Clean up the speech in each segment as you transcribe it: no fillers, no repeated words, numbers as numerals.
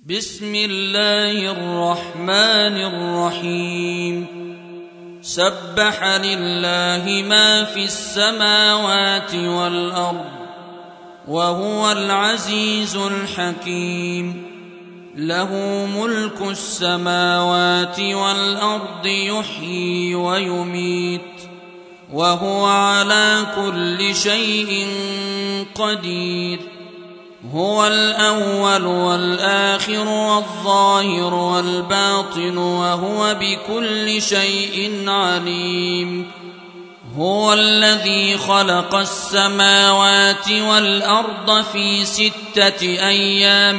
بسم الله الرحمن الرحيم. سبح لله ما في السماوات والأرض وهو العزيز الحكيم. له ملك السماوات والأرض يحيي ويميت وهو على كل شيء قدير. هو الأول والآخر والظاهر والباطن وهو بكل شيء عليم. هو الذي خلق السماوات والأرض في 6 أيام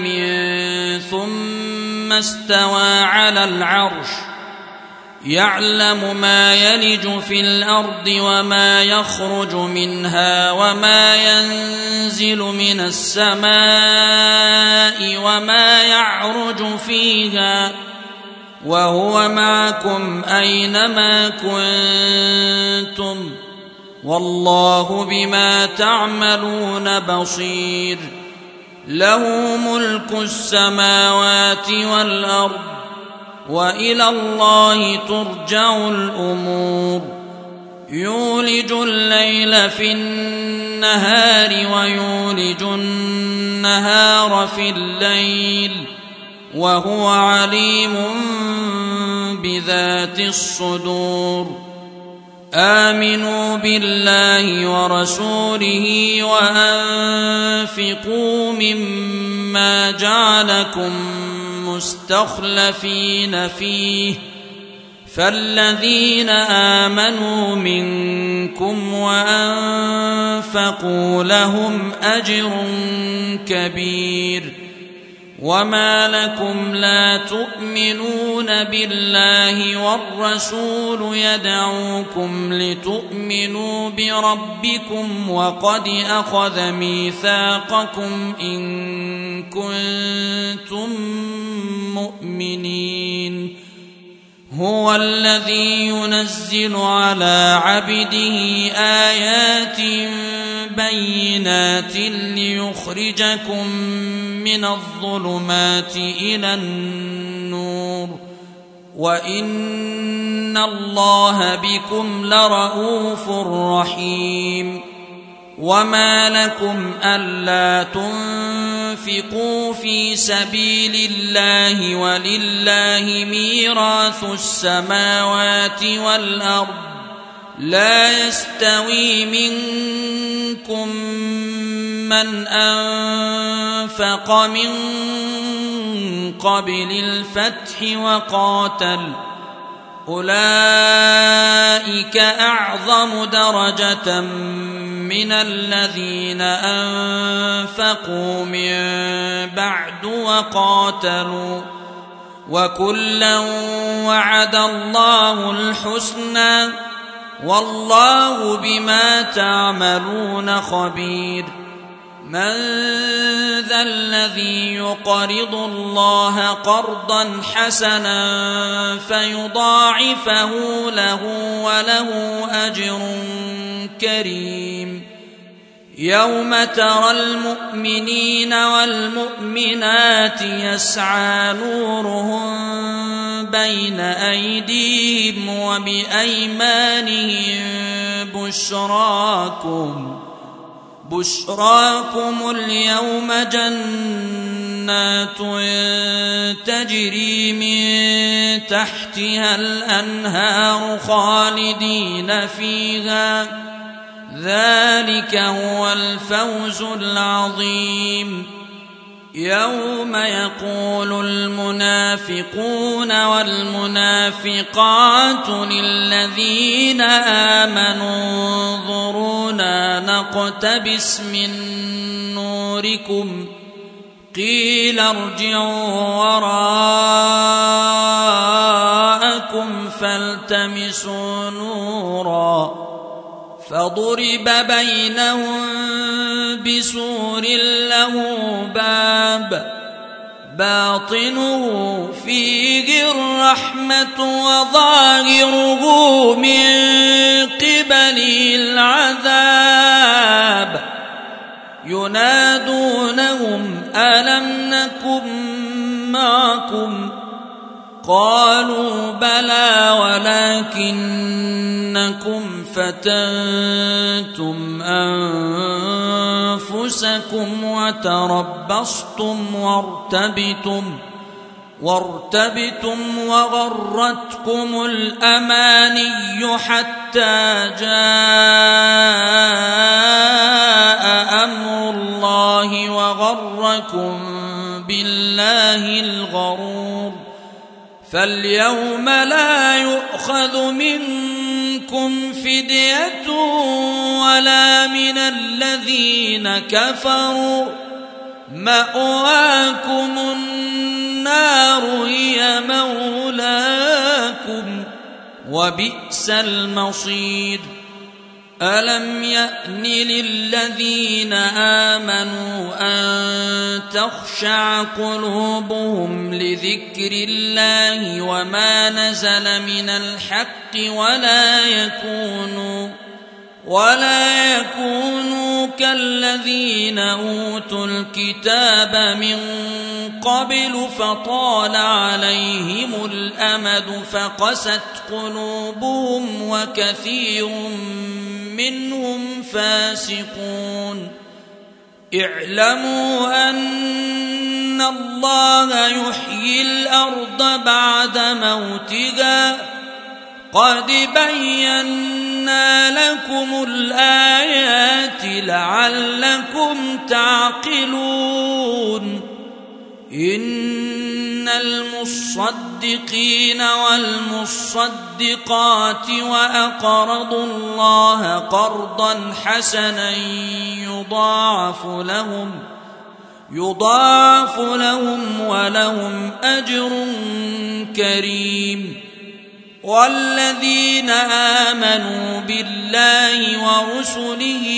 ثم استوى على العرش يعلم ما يلج في الأرض وما يخرج منها وما ينزل من السماء وما يعرج فيها وهو معكم أينما كنتم والله بما تعملون بصير. له ملك السماوات والأرض وإلى الله ترجع الأمور. يولج الليل في النهار ويولج النهار في الليل وهو عليم بذات الصدور. آمنوا بالله ورسوله وأنفقوا مما جعلكم مستخلفين فيه فالذين آمنوا منكم وأنفقوا لهم أجر كبير. وما لكم لا تؤمنون بالله والرسول يدعوكم لتؤمنوا بربكم وقد أخذ ميثاقكم إن كنتم مؤمنين. هو الذي ينزل على عبده آيات بينات ليخرجكم من الظلمات إلى النور وإن الله بكم لرءوف رحيم. وما لكم ألا تنفقوا في سبيل الله ولله ميراث السماوات والأرض لا يستوي منكم من أنفق من قبل الفتح وقاتل أولئك أعظم درجة من الذين أنفقوا من بعد وقاتلوا وكلا وعد الله الحسنى والله بما تعملون خبير. من ذا الذي يقرض الله قرضا حسنا فيضاعفه له وله أجر كريم. يوم ترى المؤمنين والمؤمنات يسعى نورهم بين أيديهم وبأيمانهم بشراكم اليوم جنات تجري من تحتها الأنهار خالدين فيها ذلك هو الفوز العظيم. يوم يقول المنافقون والمنافقات للذين آمنوا انظرونا نقتبس من نوركم قيل ارجعوا وراءكم فالتمسوا نورا فضرب بينهم بسور له باب باطنه فيه الرحمة وظاهره من قبله العذاب ينادونهم ألم نكن معكم؟ قالوا بلى ولكنكم فتنتم أنفسكم وتربصتم وارتبتم وغرتكم الأماني حتى جاء أمر الله وغركم بالله الغرور. فاليوم لا يؤخذ منكم فدية ولا من الذين كفروا، مأواكم النار هي مولاكم وبئس المصير. ألم يأن للذين آمنوا أن تخشع قلوبهم لذكر الله وما نزل من الحق ولا يكونوا كالذين أوتوا الكتاب من قبل فطال عليهم الأمد فقست قلوبهم وكثير منهم فاسقون. اعلموا أن الله يحيي الأرض بعد موتها، قد بينا لكم الآيات لعلكم تعقلون. إن المصدقين والمصدقات وأقرضوا الله قرضا حسنا يضاعف لهم ولهم أجر كريم. والذين آمنوا بالله ورسله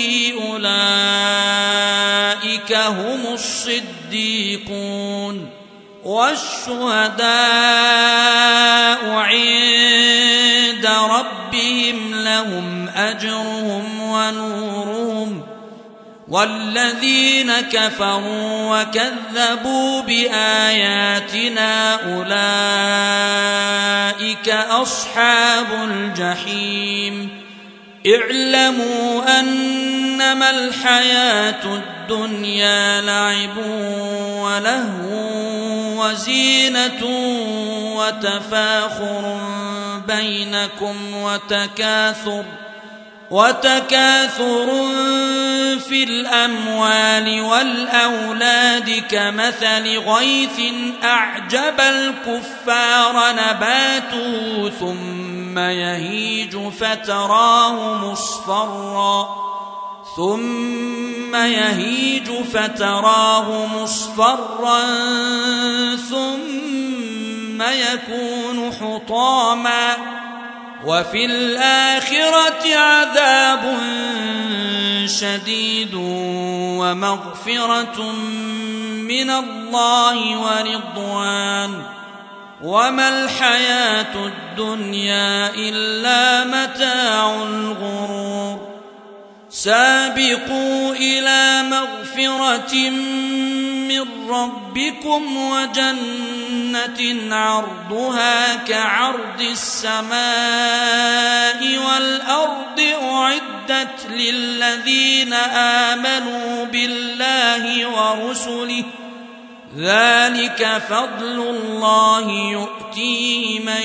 أولئك هم الصديقون والشهداء عند ربهم لهم أجرهم ونورهم. والذين كفروا وكذبوا بآياتنا أولئك أصحاب الجحيم. اعلموا أنما الحياة الدنيا لعب ولهو وزينة وتفاخر بينكم وتكاثر في الأموال والأولاد كمثل غيث أعجب الكفار نباته ثم يهيج فتراه مصفرا ثم يكون حطاما. وفي الآخرة عذاب شديد ومغفرة من الله ورضوان، وما الحياة الدنيا إلا متاع الغرور. سابقوا إلى مغفرة من ربكم وجنة عرضها كعرض السماء والأرض أعدت للذين آمنوا بالله ورسله، ذلك فضل الله يؤتيه من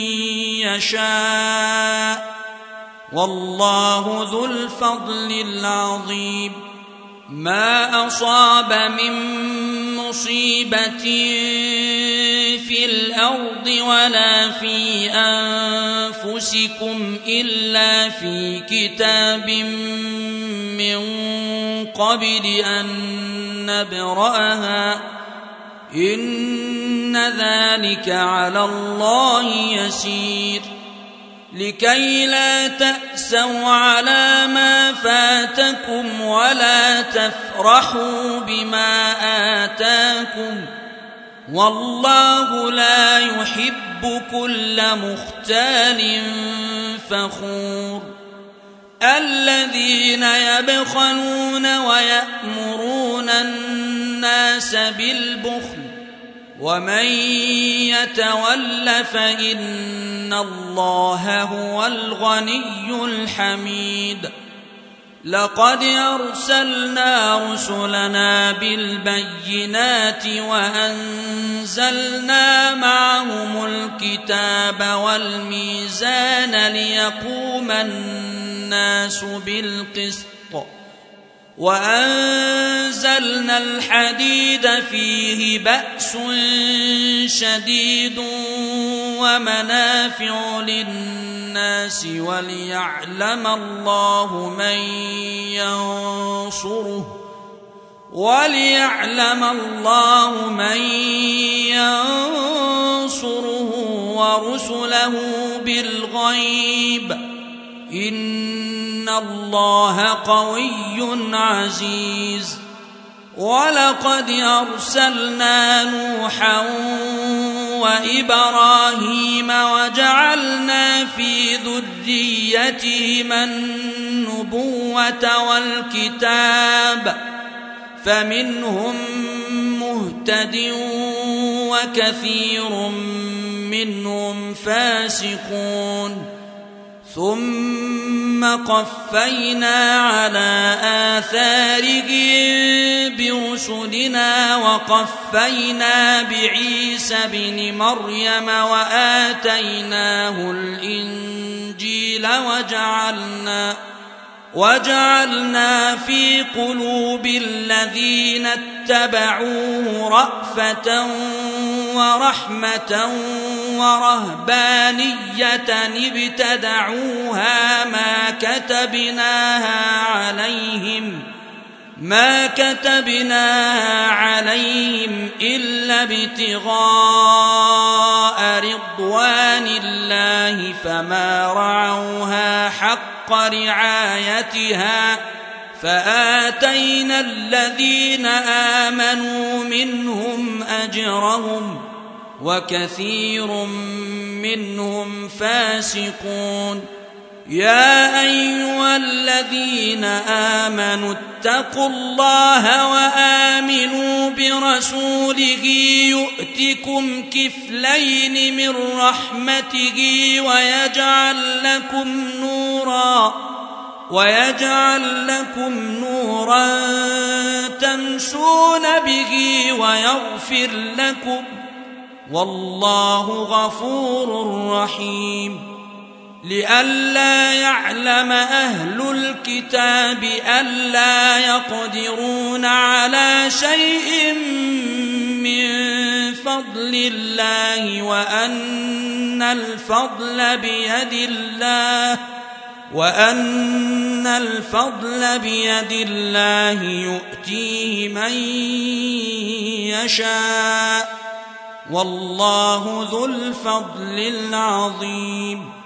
يشاء والله ذو الفضل العظيم. ما أصاب من مصيبة في الأرض ولا في أنفسكم إلا في كتاب من قبل أن نبرأها إن ذلك على الله يسير. لكي لا تأسوا على ما فاتكم ولا تفرحوا بما آتاكم، والله لا يحب كل مختال فخور. الذين يبخلون ويأمرون الناس بالبخل ومن يتول فإن الله هو الغني الحميد لقد أرسلنا رسلنا بالبينات وأنزلنا معهم الكتاب والميزان ليقوم الناس بالقسط وأنزلنا الحديد فيه بأس شديد ومنافع للناس وليعلم الله من ينصره ورسله بالغيب إن الله قوي عزيز ولقد أرسلنا نوحا وإبراهيم وجعلنا في ذريتهما النبوة والكتاب فمنهم مهتد وكثير منهم فاسقون ثم قفينا على آثارهم برسلنا وقفينا بعيسى ابن مريم وآتيناه الإنجيل وجعلنا في قلوب الذين اتبعوه رأفة ورحمة ورهبانية ابتدعوها ما كتبناها عليهم إلا ابتغاء رضوان الله فما رعوها حق رعايتها فآتينا الذين آمنوا منهم أجرهم وكثير منهم فاسقون يا أيها الذين آمنوا اتقوا الله وآمنوا برسوله يؤتكم كفلين من رحمته ويجعل لكم نورا تمشون به ويغفر لكم والله غفور رحيم لئلا يعلم أهل الكتاب ألا يقدرون على شيء من فضل الله وأن الفضل بيد الله يؤتيه من يشاء والله ذو الفضل العظيم